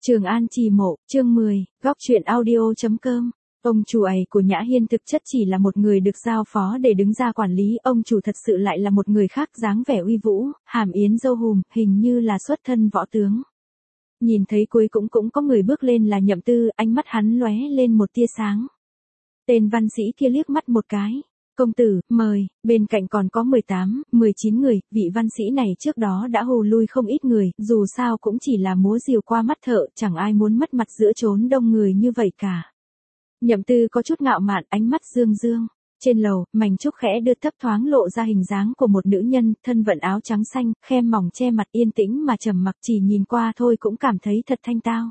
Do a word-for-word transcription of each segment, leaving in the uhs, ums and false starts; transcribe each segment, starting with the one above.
Trường An Trì Mộ, chương mười, góc truyện audio.com. Ông chủ ấy của Nhã Hiên thực chất chỉ là một người được giao phó để đứng ra quản lý, ông chủ thật sự lại là một người khác, dáng vẻ uy vũ, hàm yến râu hùm, hình như là xuất thân võ tướng. Nhìn thấy cuối cũng cũng có người bước lên là Nhậm Tư, ánh mắt hắn lóe lên một tia sáng. Tên văn sĩ kia liếc mắt một cái. Công tử, mời, bên cạnh còn có mười tám, mười chín người, vị văn sĩ này trước đó đã hù lui không ít người, dù sao cũng chỉ là múa rìu qua mắt thợ, chẳng ai muốn mất mặt giữa chốn đông người như vậy cả. Nhậm Tư có chút ngạo mạn, ánh mắt dương dương. Trên lầu, mảnh trúc khẽ đưa thấp thoáng lộ ra hình dáng của một nữ nhân, thân vận áo trắng xanh, khem mỏng che mặt yên tĩnh mà trầm mặc, chỉ nhìn qua thôi cũng cảm thấy thật thanh tao.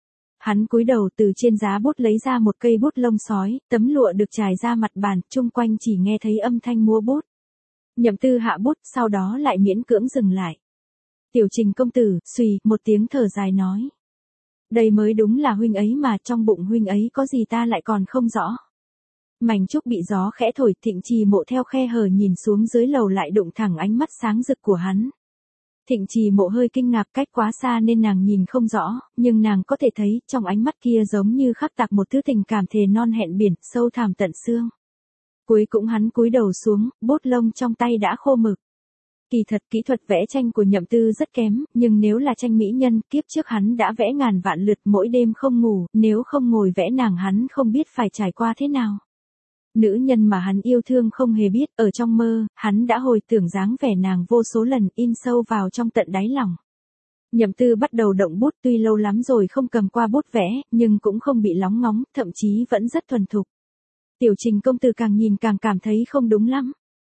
Hắn cúi đầu từ trên giá bút lấy ra một cây bút lông sói, tấm lụa được trải ra mặt bàn, chung quanh chỉ nghe thấy âm thanh múa bút. Nhậm Tư hạ bút, sau đó lại miễn cưỡng dừng lại. Tiểu Trình công tử, xùy, một tiếng thở dài nói. Đây mới đúng là huynh ấy mà, trong bụng huynh ấy có gì ta lại còn không rõ. Mảnh trúc bị gió khẽ thổi, Thịnh Trì Mộ theo khe hở nhìn xuống dưới lầu lại đụng thẳng ánh mắt sáng rực của hắn. Thịnh Trì Mộ hơi kinh ngạc, cách quá xa nên nàng nhìn không rõ, nhưng nàng có thể thấy, trong ánh mắt kia giống như khắc tạc một thứ tình cảm thề non hẹn biển, sâu thẳm tận xương. Cuối cũng hắn cúi đầu xuống, bút lông trong tay đã khô mực. Kỳ thật kỹ thuật vẽ tranh của Nhậm Tư rất kém, nhưng nếu là tranh mỹ nhân, kiếp trước hắn đã vẽ ngàn vạn lượt mỗi đêm không ngủ, nếu không ngồi vẽ nàng hắn không biết phải trải qua thế nào. Nữ nhân mà hắn yêu thương không hề biết, ở trong mơ, hắn đã hồi tưởng dáng vẻ nàng vô số lần, in sâu vào trong tận đáy lòng. Nhậm Tư bắt đầu động bút, tuy lâu lắm rồi không cầm qua bút vẽ, nhưng cũng không bị lóng ngóng, thậm chí vẫn rất thuần thục. Tiểu Trình công tử càng nhìn càng cảm thấy không đúng lắm.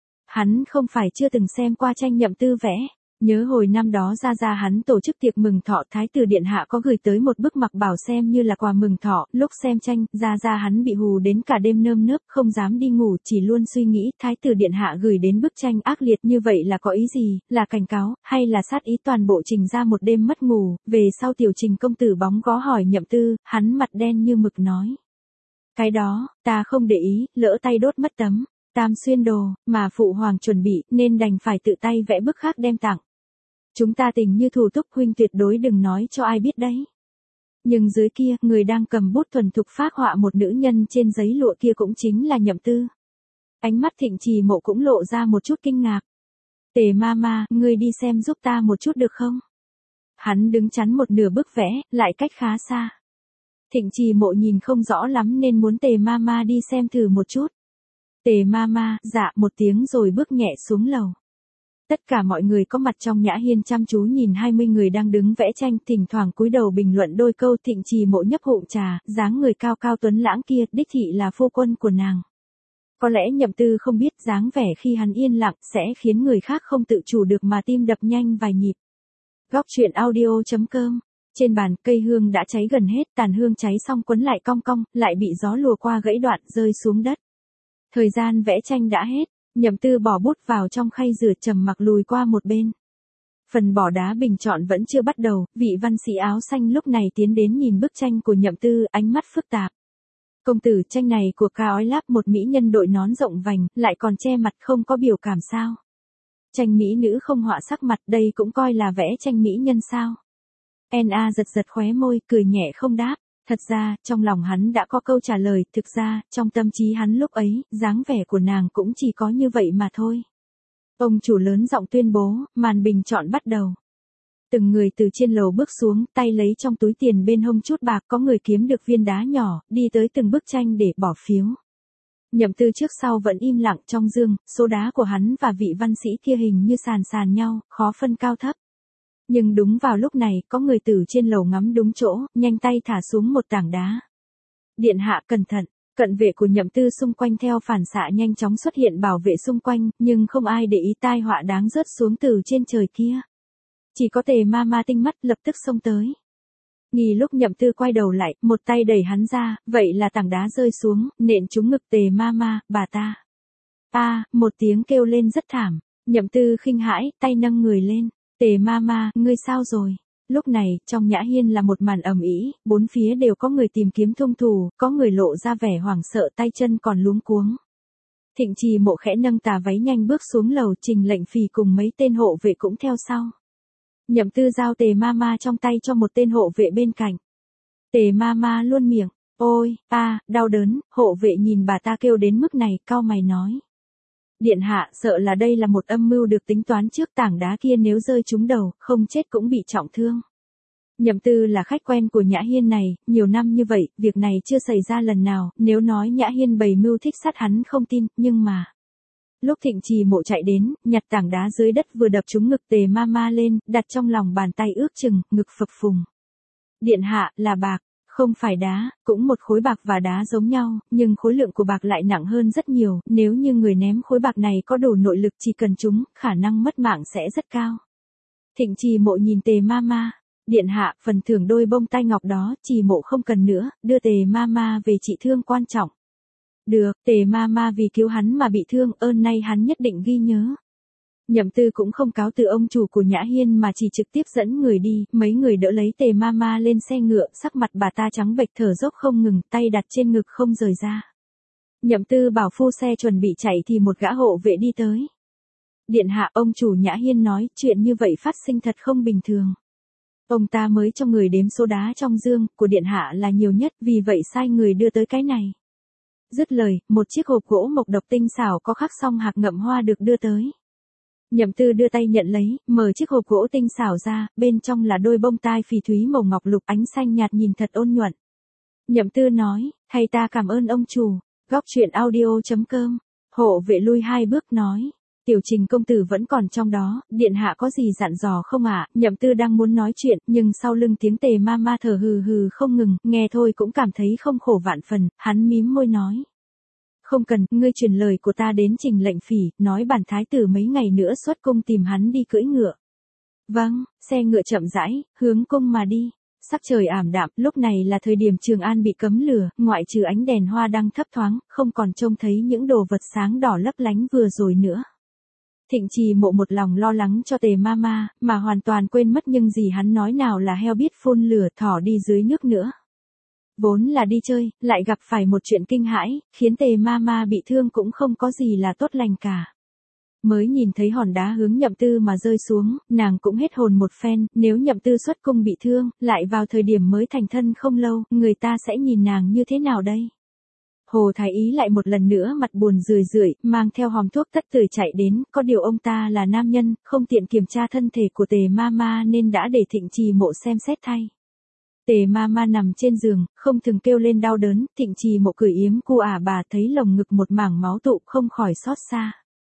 Hắn không phải chưa từng xem qua tranh Nhậm Tư vẽ. Nhớ hồi năm đó ra ra hắn tổ chức tiệc mừng thọ, Thái tử điện hạ có gửi tới một bức mặc bảo xem như là quà mừng thọ, lúc xem tranh, ra ra hắn bị hù đến cả đêm nơm nớp, không dám đi ngủ, chỉ luôn suy nghĩ, Thái tử điện hạ gửi đến bức tranh ác liệt như vậy là có ý gì, là cảnh cáo, hay là sát ý, toàn bộ trình ra một đêm mất ngủ. Về sau Tiểu Trình công tử bóng gó hỏi Nhậm Tư, hắn mặt đen như mực nói. Cái đó, ta không để ý, lỡ tay đốt mất tấm Tam Xuyên đồ, mà phụ hoàng chuẩn bị, nên đành phải tự tay vẽ bức khác đem tặng. Chúng ta tình như thủ túc, huynh tuyệt đối đừng nói cho ai biết đấy. Nhưng dưới kia, người đang cầm bút thuần thục phác họa một nữ nhân trên giấy lụa kia cũng chính là Nhậm Tư. Ánh mắt Thịnh Trì Mộ cũng lộ ra một chút kinh ngạc. Tề ma ma, ngươi đi xem giúp ta một chút được không? Hắn đứng chắn một nửa bức vẽ, lại cách khá xa. Thịnh Trì Mộ nhìn không rõ lắm nên muốn Tề ma ma đi xem thử một chút. Tề ma ma, dạ một tiếng rồi bước nhẹ xuống lầu. Tất cả mọi người có mặt trong Nhã Hiên chăm chú nhìn hai mươi người đang đứng vẽ tranh, thỉnh thoảng cúi đầu bình luận đôi câu. Thịnh Trì Mộ nhấp hụm trà, dáng người cao cao tuấn lãng kia, đích thị là phu quân của nàng. Có lẽ Nhậm Tư không biết dáng vẻ khi hắn yên lặng sẽ khiến người khác không tự chủ được mà tim đập nhanh vài nhịp. Góc truyện audio.com. Trên bàn, cây hương đã cháy gần hết, tàn hương cháy xong quấn lại cong cong, lại bị gió lùa qua gãy đoạn, rơi xuống đất. Thời gian vẽ tranh đã hết. Nhậm Tư bỏ bút vào trong khay rửa, trầm mặc lùi qua một bên. Phần bỏ đá bình chọn vẫn chưa bắt đầu, vị văn sĩ áo xanh lúc này tiến đến nhìn bức tranh của Nhậm Tư, ánh mắt phức tạp. Công tử, tranh này của Ca Ói Láp, một mỹ nhân đội nón rộng vành, lại còn che mặt không có biểu cảm sao? Tranh mỹ nữ không họa sắc mặt, đây cũng coi là vẽ tranh mỹ nhân sao? en a giật giật khóe môi, cười nhẹ không đáp. Thật ra, trong lòng hắn đã có câu trả lời, thực ra, trong tâm trí hắn lúc ấy, dáng vẻ của nàng cũng chỉ có như vậy mà thôi. Ông chủ lớn giọng tuyên bố, màn bình chọn bắt đầu. Từng người từ trên lầu bước xuống, tay lấy trong túi tiền bên hông chút bạc, có người kiếm được viên đá nhỏ, đi tới từng bức tranh để bỏ phiếu. Nhậm Tư trước sau vẫn im lặng, trong dương, số đá của hắn và vị văn sĩ kia hình như sàn sàn nhau, khó phân cao thấp. Nhưng đúng vào lúc này, có người từ trên lầu ngắm đúng chỗ, nhanh tay thả xuống một tảng đá. Điện hạ cẩn thận, cận vệ của Nhậm Tư xung quanh theo phản xạ nhanh chóng xuất hiện bảo vệ xung quanh, nhưng không ai để ý tai họa đáng rớt xuống từ trên trời kia. Chỉ có Tề ma ma tinh mắt lập tức xông tới. Nghi lúc Nhậm Tư quay đầu lại, một tay đẩy hắn ra, vậy là tảng đá rơi xuống, nện trúng ngực Tề ma ma, bà ta. A, một tiếng kêu lên rất thảm, Nhậm Tư khinh hãi, tay nâng người lên. Tề ma ma, ngươi sao rồi? Lúc này, trong Nhã Hiên là một màn ầm ĩ, bốn phía đều có người tìm kiếm hung thủ, có người lộ ra vẻ hoảng sợ, tay chân còn luống cuống. Thịnh Trì Mộ khẽ nâng tà váy nhanh bước xuống lầu, Trình Lệnh Phì cùng mấy tên hộ vệ cũng theo sau. Nhậm Tư giao Tề ma ma trong tay cho một tên hộ vệ bên cạnh. Tề ma ma luôn miệng, ôi, a, đau đớn, hộ vệ nhìn bà ta kêu đến mức này, cau mày nói. Điện hạ, sợ là đây là một âm mưu được tính toán trước, tảng đá kia nếu rơi trúng đầu, không chết cũng bị trọng thương. Nhậm Tư là khách quen của Nhã Hiên này, nhiều năm như vậy, việc này chưa xảy ra lần nào, nếu nói Nhã Hiên bày mưu thích sát hắn không tin, nhưng mà... Lúc Thịnh Trì Mộ chạy đến, nhặt tảng đá dưới đất vừa đập trúng ngực Tề ma ma lên, đặt trong lòng bàn tay ước chừng, ngực phập phùng. Điện hạ, là bạc, không phải đá, cũng một khối bạc và đá giống nhau, nhưng khối lượng của bạc lại nặng hơn rất nhiều, nếu như người ném khối bạc này có đủ nội lực chỉ cần trúng, khả năng mất mạng sẽ rất cao. Thịnh Trì Mộ nhìn Tề ma ma. Điện hạ, phần thưởng đôi bông tai ngọc đó, Trì Mộ không cần nữa, đưa Tề ma ma về trị thương quan trọng. Được, Tề ma ma vì cứu hắn mà bị thương, ơn nay hắn nhất định ghi nhớ. Nhậm Tư cũng không cáo từ ông chủ của Nhã Hiên mà chỉ trực tiếp dẫn người đi, mấy người đỡ lấy Tề ma ma lên xe ngựa, sắc mặt bà ta trắng bệch thở dốc không ngừng, tay đặt trên ngực không rời ra. Nhậm Tư bảo phu xe chuẩn bị chạy thì một gã hộ vệ đi tới. Điện hạ, ông chủ Nhã Hiên nói, chuyện như vậy phát sinh thật không bình thường. Ông ta mới cho người đếm số đá trong dương của điện hạ là nhiều nhất, vì vậy sai người đưa tới cái này. Dứt lời, một chiếc hộp gỗ mộc độc tinh xảo có khắc song hạc ngậm hoa được đưa tới. Nhậm Tư đưa tay nhận lấy, mở chiếc hộp gỗ tinh xảo ra, bên trong là đôi bông tai phỉ thúy màu ngọc lục ánh xanh nhạt nhìn thật ôn nhuận. Nhậm Tư nói, hay ta cảm ơn ông chủ. Góc truyện audio chấm com. Hộ vệ lui hai bước nói. Tiểu Trình công tử vẫn còn trong đó, điện hạ có gì dặn dò không ạ? À? Nhậm Tư đang muốn nói chuyện, nhưng sau lưng tiếng Tề ma ma thở hừ hừ không ngừng, nghe thôi cũng cảm thấy không khổ vạn phần, hắn mím môi nói. Không cần, ngươi truyền lời của ta đến Trình lệnh phỉ, nói bản thái tử mấy ngày nữa xuất cung tìm hắn đi cưỡi ngựa. Vâng, xe ngựa chậm rãi, hướng cung mà đi. Sắc trời ảm đạm, lúc này là thời điểm Trường An bị cấm lửa, ngoại trừ ánh đèn hoa đang thấp thoáng, không còn trông thấy những đồ vật sáng đỏ lấp lánh vừa rồi nữa. Thịnh Trì Mộ một lòng lo lắng cho Tề ma ma, mà hoàn toàn quên mất nhưng gì hắn nói nào là heo biết phun lửa thỏ đi dưới nước nữa. Vốn là đi chơi, lại gặp phải một chuyện kinh hãi, khiến Tề ma ma bị thương cũng không có gì là tốt lành cả. Mới nhìn thấy hòn đá hướng Nhậm Tư mà rơi xuống, nàng cũng hết hồn một phen, nếu Nhậm Tư xuất cung bị thương, lại vào thời điểm mới thành thân không lâu, người ta sẽ nhìn nàng như thế nào đây? Hồ Thái Ý lại một lần nữa mặt buồn rười rượi, mang theo hòm thuốc tất tưởi chạy đến, có điều ông ta là nam nhân, không tiện kiểm tra thân thể của Tề ma ma nên đã để Thịnh Trì Mộ xem xét thay. Tề ma ma nằm trên giường, không thường kêu lên đau đớn, Thịnh Trì Mộ cười yếm cu ả bà thấy lồng ngực một mảng máu tụ không khỏi xót xa.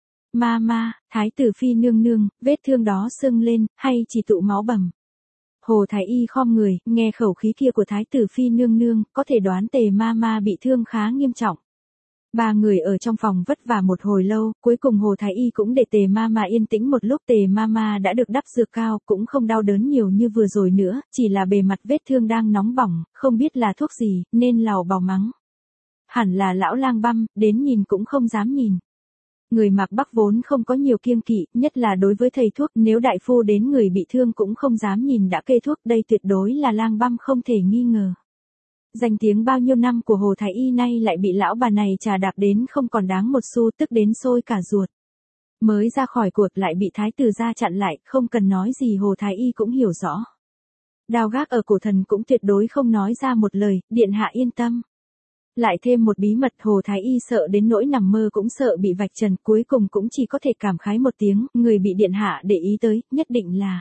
Ma ma, thái tử phi nương nương, vết thương đó sưng lên, hay chỉ tụ máu bầm? Hồ Thái Y khom người, nghe khẩu khí kia của thái tử phi nương nương, có thể đoán Tề ma ma bị thương khá nghiêm trọng. Ba người ở trong phòng vất vả một hồi lâu, cuối cùng Hồ Thái Y cũng để Tề ma ma yên tĩnh một lúc. Tề ma ma đã được đắp dược cao, cũng không đau đớn nhiều như vừa rồi nữa, chỉ là bề mặt vết thương đang nóng bỏng, không biết là thuốc gì, nên lào bào mắng. Hẳn là lão lang băm, đến nhìn cũng không dám nhìn. Người Mạc Bắc vốn không có nhiều kiêng kỵ, nhất là đối với thầy thuốc, nếu đại phu đến người bị thương cũng không dám nhìn đã kê thuốc, đây tuyệt đối là lang băm không thể nghi ngờ. Danh tiếng bao nhiêu năm của Hồ Thái Y nay lại bị lão bà này trà đạp đến không còn đáng một xu, tức đến sôi cả ruột. Mới ra khỏi cuộc lại bị thái tử gia chặn lại, không cần nói gì Hồ Thái Y cũng hiểu rõ. Đao gác ở cổ thần cũng tuyệt đối không nói ra một lời, điện hạ yên tâm. Lại thêm một bí mật, Hồ Thái Y sợ đến nỗi nằm mơ cũng sợ bị vạch trần, cuối cùng cũng chỉ có thể cảm khái một tiếng, người bị điện hạ để ý tới, nhất định là...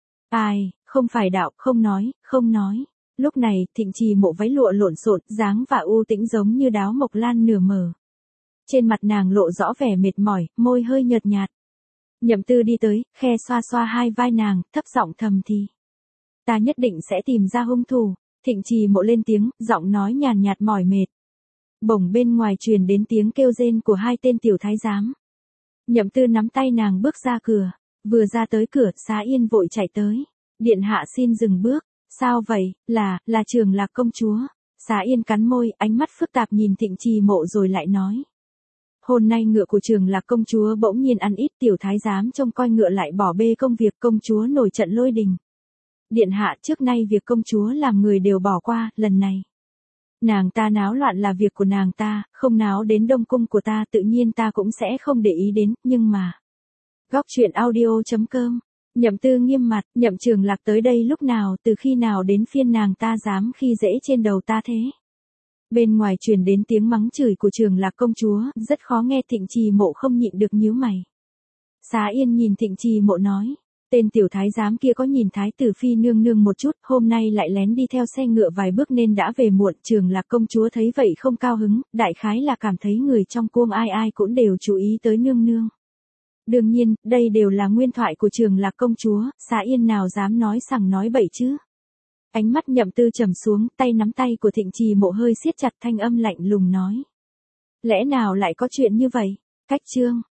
Ai, không phải đạo, không nói, không nói. Lúc này, Thịnh Trì Mộ váy lụa lộn xộn, dáng và u tĩnh giống như đáo mộc lan nửa mờ. Trên mặt nàng lộ rõ vẻ mệt mỏi, môi hơi nhợt nhạt. Nhậm Tư đi tới, khe xoa xoa hai vai nàng, thấp giọng thầm thì. Ta nhất định sẽ tìm ra hung thủ. Thịnh Trì Mộ lên tiếng, giọng nói nhàn nhạt mỏi mệt. Bỗng bên ngoài truyền đến tiếng kêu rên của hai tên tiểu thái giám. Nhậm Tư nắm tay nàng bước ra cửa, vừa ra tới cửa, Xá Yên vội chạy tới. Điện hạ xin dừng bước, sao vậy, là, là Trường Lạc công chúa. Xá Yên cắn môi, ánh mắt phức tạp nhìn Thịnh Trì Mộ rồi lại nói. Hôm nay ngựa của Trường Lạc công chúa bỗng nhiên ăn ít, tiểu thái giám trông coi ngựa lại bỏ bê công việc, công chúa nổi trận lôi đình. Điện hạ, trước nay việc công chúa làm người đều bỏ qua, lần này. Nàng ta náo loạn là việc của nàng ta, không náo đến Đông cung của ta tự nhiên ta cũng sẽ không để ý đến, nhưng mà. Góc truyện audio chấm com Nhậm Tư nghiêm mặt, Nhậm Trường Lạc tới đây lúc nào, từ khi nào đến phiên nàng ta dám khi dễ trên đầu ta thế. Bên ngoài truyền đến tiếng mắng chửi của Trường Lạc công chúa, rất khó nghe. Thịnh Trì Mộ không nhịn được nhíu mày. Xá Yên nhìn Thịnh Trì Mộ nói, tên tiểu thái giám kia có nhìn thái tử phi nương nương một chút, hôm nay lại lén đi theo xe ngựa vài bước nên đã về muộn. Trường Lạc công chúa thấy vậy không cao hứng, đại khái là cảm thấy người trong cung ai ai cũng đều chú ý tới nương nương. Đương nhiên, đây đều là nguyên thoại của Trường Lạc công chúa, Xá Yên nào dám nói sằng nói bậy chứ. Ánh mắt Nhậm Tư trầm xuống, tay nắm tay của Thịnh Trì Mộ hơi siết chặt, thanh âm lạnh lùng nói. Lẽ nào lại có chuyện như vậy? Cách chương